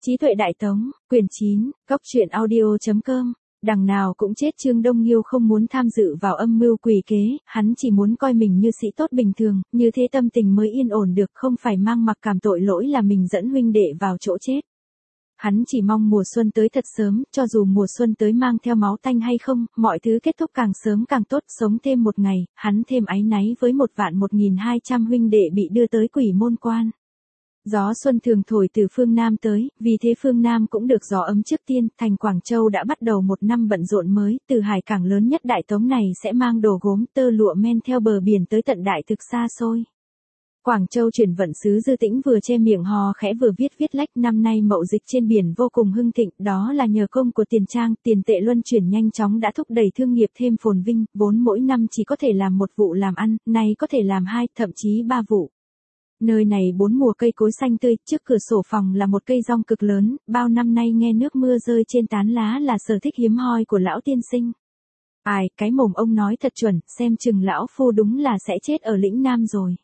Trí tuệ đại tống, quyển 9, Cốc truyện audio.com. Đằng nào cũng chết. Trương Đông Nghiêu không muốn tham dự vào âm mưu quỷ kế, hắn chỉ muốn coi mình như sĩ tốt bình thường, như thế tâm tình mới yên ổn được, không phải mang mặc cảm tội lỗi là mình dẫn huynh đệ vào chỗ chết. Hắn chỉ mong mùa xuân tới thật sớm, cho dù mùa xuân tới mang theo máu tanh hay không, mọi thứ kết thúc càng sớm càng tốt, sống thêm một ngày, hắn thêm áy náy với 1.1200 huynh đệ bị đưa tới Quỷ Môn Quan. Gió xuân thường thổi từ phương Nam tới, vì thế phương Nam cũng được gió ấm trước tiên, thành Quảng Châu đã bắt đầu một năm bận rộn mới, từ hải cảng lớn nhất Đại Tống này sẽ mang đồ gốm tơ lụa men theo bờ biển tới tận đại thực xa xôi. Quảng Châu chuyển vận sứ Dư Tĩnh vừa che miệng hò khẽ vừa viết lách, năm nay mậu dịch trên biển vô cùng hưng thịnh, đó là nhờ công của tiền trang, tiền tệ luân chuyển nhanh chóng đã thúc đẩy thương nghiệp thêm phồn vinh, vốn mỗi năm chỉ có thể làm một vụ làm ăn, nay có thể làm 2, thậm chí 3 vụ. Nơi này 4 mùa cây cối xanh tươi, trước cửa sổ phòng là một cây rong cực lớn, bao năm nay nghe nước mưa rơi trên tán lá là sở thích hiếm hoi của lão tiên sinh. Ai, cái mồm ông nói thật chuẩn, xem chừng lão phu đúng là sẽ chết ở lĩnh Nam rồi.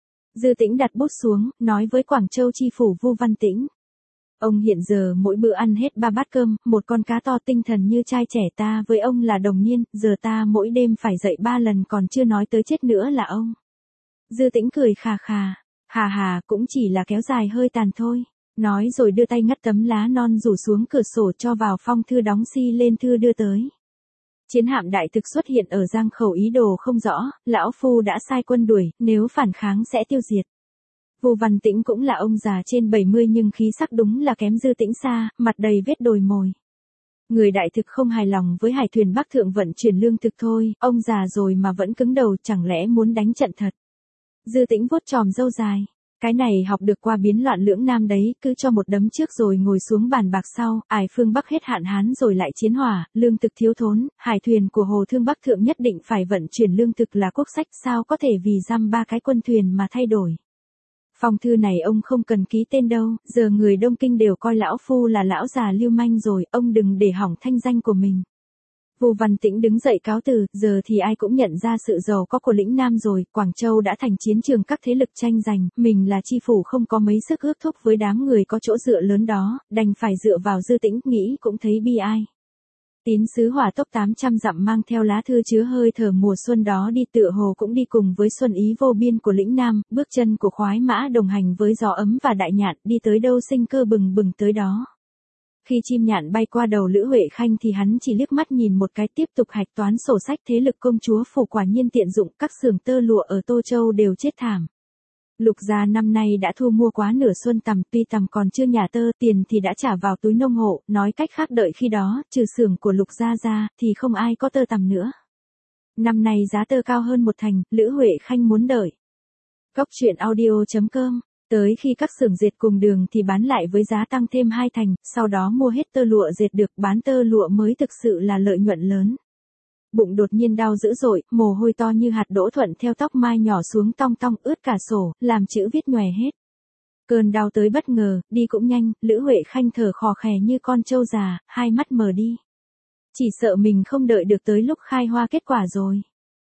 Dư Tĩnh đặt bút xuống, nói với Quảng Châu chi phủ Vu Văn Tĩnh. Ông hiện giờ mỗi bữa ăn hết 3 bát cơm, một con cá to, tinh thần như trai trẻ, ta với ông là đồng niên, giờ ta mỗi đêm phải dậy 3 lần, còn chưa nói tới chết nữa là ông. Dư Tĩnh cười khà khà. Hà, cũng chỉ là kéo dài hơi tàn thôi. Nói rồi đưa tay ngắt tấm lá non rủ xuống cửa sổ cho vào phong thư đóng si lên thư đưa tới. Chiến hạm đại thực xuất hiện ở Giang Khẩu, ý đồ không rõ, lão phu đã sai quân đuổi, nếu phản kháng sẽ tiêu diệt. Vu Văn Tĩnh cũng là ông già trên 70 nhưng khí sắc đúng là kém Dư Tĩnh xa, mặt đầy vết đồi mồi. Người đại thực không hài lòng với hải thuyền Bắc Thượng vận chuyển lương thực thôi, ông già rồi mà vẫn cứng đầu, chẳng lẽ muốn đánh trận thật. Dư Tĩnh vuốt chòm râu dài. Cái này học được qua biến loạn lưỡng Nam đấy, cứ cho một đấm trước rồi ngồi xuống bàn bạc sau, ải phương Bắc hết hạn hán rồi lại chiến hỏa, lương thực thiếu thốn, hải thuyền của Hồ Thương Bắc Thượng nhất định phải vận chuyển lương thực là quốc sách, sao có thể vì dăm 3 cái quân thuyền mà thay đổi. Phong thư này ông không cần ký tên đâu, giờ người Đông Kinh đều coi lão phu là lão già lưu manh rồi, ông đừng để hỏng thanh danh của mình. Vu Văn Tĩnh đứng dậy cáo từ, giờ thì ai cũng nhận ra sự giàu có của lĩnh Nam rồi, Quảng Châu đã thành chiến trường các thế lực tranh giành, mình là chi phủ không có mấy sức ước thúc với đám người có chỗ dựa lớn đó, đành phải dựa vào Dư Tĩnh, nghĩ cũng thấy bi ai. Tín sứ hỏa tốc 800 dặm mang theo lá thư chứa hơi thở mùa xuân đó đi, tựa hồ cũng đi cùng với xuân ý vô biên của lĩnh Nam, bước chân của khoái mã đồng hành với gió ấm và đại nhạn, đi tới đâu sinh cơ bừng bừng tới đó. Khi chim nhạn bay qua đầu Lữ Huệ Khanh thì hắn chỉ liếc mắt nhìn một cái, tiếp tục hạch toán sổ sách. Thế lực công chúa phủ quả nhiên tiện dụng, các xưởng tơ lụa ở Tô Châu đều chết thảm. Lục gia năm nay đã thu mua quá nửa xuân tằm, tuy tằm còn chưa nhả tơ, tiền thì đã trả vào túi nông hộ, nói cách khác đợi khi đó, trừ xưởng của Lục gia ra, thì không ai có tơ tằm nữa. Năm nay giá tơ cao hơn 1 thành, Lữ Huệ Khanh muốn đợi. Cốc truyện audio.com. Tới khi các xưởng dệt cùng đường thì bán lại với giá tăng thêm 2 thành, sau đó mua hết tơ lụa dệt được, bán tơ lụa mới thực sự là lợi nhuận lớn. Bụng đột nhiên đau dữ dội, mồ hôi to như hạt đỗ thuận theo tóc mai nhỏ xuống tong tong, ướt cả sổ, làm chữ viết nhòe hết. Cơn đau tới bất ngờ, đi cũng nhanh, Lữ Huệ Khanh thở khò khè như con trâu già, hai mắt mờ đi. Chỉ sợ mình không đợi được tới lúc khai hoa kết quả rồi.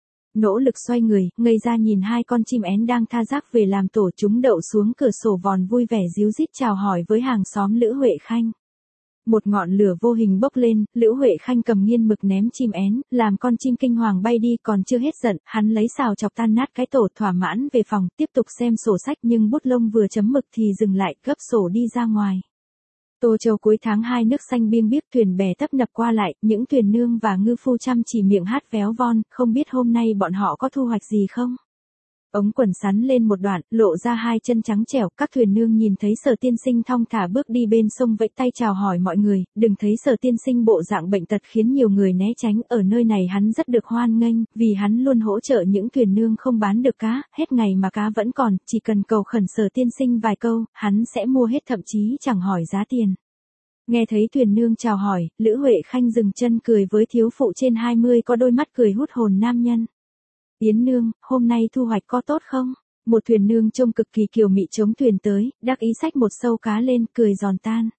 Nỗ lực xoay người, ngây ra nhìn 2 con chim én đang tha rác về làm tổ, chúng đậu xuống cửa sổ vòn vui vẻ ríu rít chào hỏi với hàng xóm Lữ Huệ Khanh. Một ngọn lửa vô hình bốc lên, Lữ Huệ Khanh cầm nghiên mực ném chim én, làm con chim kinh hoàng bay đi, còn chưa hết giận, hắn lấy xào chọc tan nát cái tổ, thỏa mãn về phòng, tiếp tục xem sổ sách, nhưng bút lông vừa chấm mực thì dừng lại, gấp sổ đi ra ngoài. Tô Châu cuối tháng 2 nước xanh biêng biếc, thuyền bè tấp nập qua lại, những thuyền nương và ngư phu chăm chỉ miệng hát véo von, không biết hôm nay bọn họ có thu hoạch gì không. Ống quần sắn lên một đoạn, lộ ra 2 chân trắng trẻo, các thuyền nương nhìn thấy Sở tiên sinh thong thả bước đi bên sông vẫy tay chào hỏi mọi người, đừng thấy Sở tiên sinh bộ dạng bệnh tật khiến nhiều người né tránh, ở nơi này hắn rất được hoan nghênh, vì hắn luôn hỗ trợ những thuyền nương không bán được cá, hết ngày mà cá vẫn còn, chỉ cần cầu khẩn Sở tiên sinh vài câu, hắn sẽ mua hết, thậm chí chẳng hỏi giá tiền. Nghe thấy thuyền nương chào hỏi, Lữ Huệ Khanh dừng chân cười với thiếu phụ trên 20 có đôi mắt cười hút hồn nam nhân. Yến nương, hôm nay thu hoạch có tốt không? Một thuyền nương trông cực kỳ kiều mị chống thuyền tới, đắc ý xách một sâu cá lên, cười giòn tan.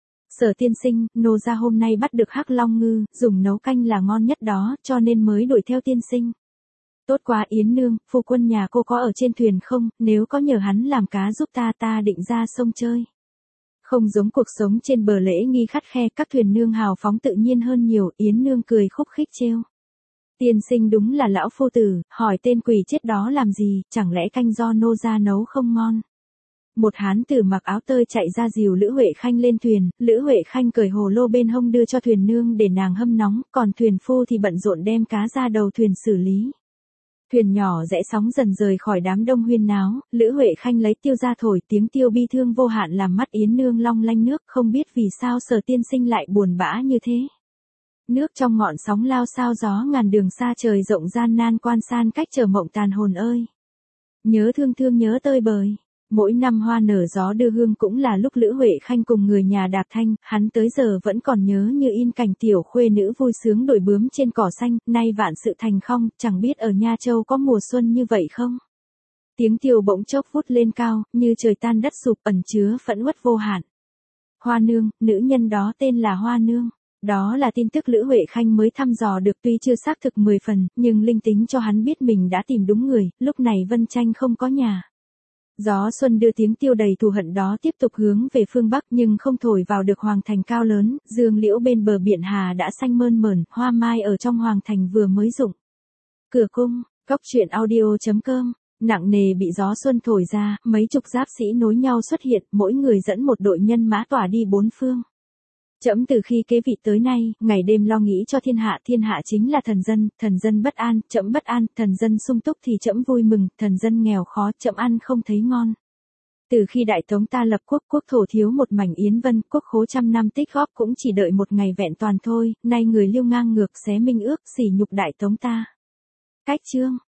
Sở tiên sinh, nô gia hôm nay bắt được hắc long ngư, dùng nấu canh là ngon nhất đó, cho nên mới đuổi theo tiên sinh. Tốt quá Yến nương, phu quân nhà cô có ở trên thuyền không, nếu có nhờ hắn làm cá giúp ta định ra sông chơi. Không giống cuộc sống trên bờ lễ nghi khắt khe, các thuyền nương hào phóng tự nhiên hơn nhiều, Yến nương cười khúc khích trêu. Tiên sinh đúng là lão phu tử, hỏi tên quỷ chết đó làm gì, chẳng lẽ canh do nô gia nấu không ngon. Một hán tử mặc áo tơi chạy ra dìu Lữ Huệ Khanh lên thuyền, Lữ Huệ Khanh cởi hồ lô bên hông đưa cho thuyền nương để nàng hâm nóng, còn thuyền phu thì bận rộn đem cá ra đầu thuyền xử lý. Thuyền nhỏ rẽ sóng dần rời khỏi đám đông huyên náo, Lữ Huệ Khanh lấy tiêu ra thổi, tiếng tiêu bi thương vô hạn làm mắt Yến nương long lanh nước, không biết vì sao Sở tiên sinh lại buồn bã như thế. Nước trong ngọn sóng lao sao gió ngàn đường xa trời rộng gian nan quan san cách chờ mộng tàn hồn ơi. Nhớ thương thương nhớ tơi bời. Mỗi năm hoa nở gió đưa hương cũng là lúc Lữ Huệ Khanh cùng người nhà đạp thanh, hắn tới giờ vẫn còn nhớ như in cảnh tiểu khuê nữ vui sướng đổi bướm trên cỏ xanh, nay vạn sự thành không, chẳng biết ở Nha Châu có mùa xuân như vậy không? Tiếng tiêu bỗng chốc vút lên cao, như trời tan đất sụp ẩn chứa phẫn uất vô hạn. Hoa nương, nữ nhân đó tên là Hoa nương. Đó là tin tức Lữ Huệ Khanh mới thăm dò được tuy chưa xác thực 10 phần, nhưng linh tính cho hắn biết mình đã tìm đúng người, lúc này Vân Tranh không có nhà. Gió xuân đưa tiếng tiêu đầy thù hận đó tiếp tục hướng về phương Bắc nhưng không thổi vào được hoàng thành cao lớn, dương liễu bên bờ biển Hà đã xanh mơn mởn, hoa mai ở trong hoàng thành vừa mới rụng. Cửa cung, Cóc truyện audio.com, nặng nề bị gió xuân thổi ra, mấy chục giáp sĩ nối nhau xuất hiện, mỗi người dẫn một đội nhân mã tỏa đi bốn phương. Trẫm từ khi kế vị tới nay, ngày đêm lo nghĩ cho thiên hạ chính là thần dân bất an, trẫm bất an, thần dân sung túc thì trẫm vui mừng, thần dân nghèo khó, trẫm ăn không thấy ngon. Từ khi Đại Tống ta lập quốc, quốc thổ thiếu một mảnh Yến Vân, quốc khố trăm năm tích góp cũng chỉ đợi một ngày vẹn toàn thôi, nay người liêu ngang ngược xé minh ước, sỉ nhục Đại Tống ta. Cách chương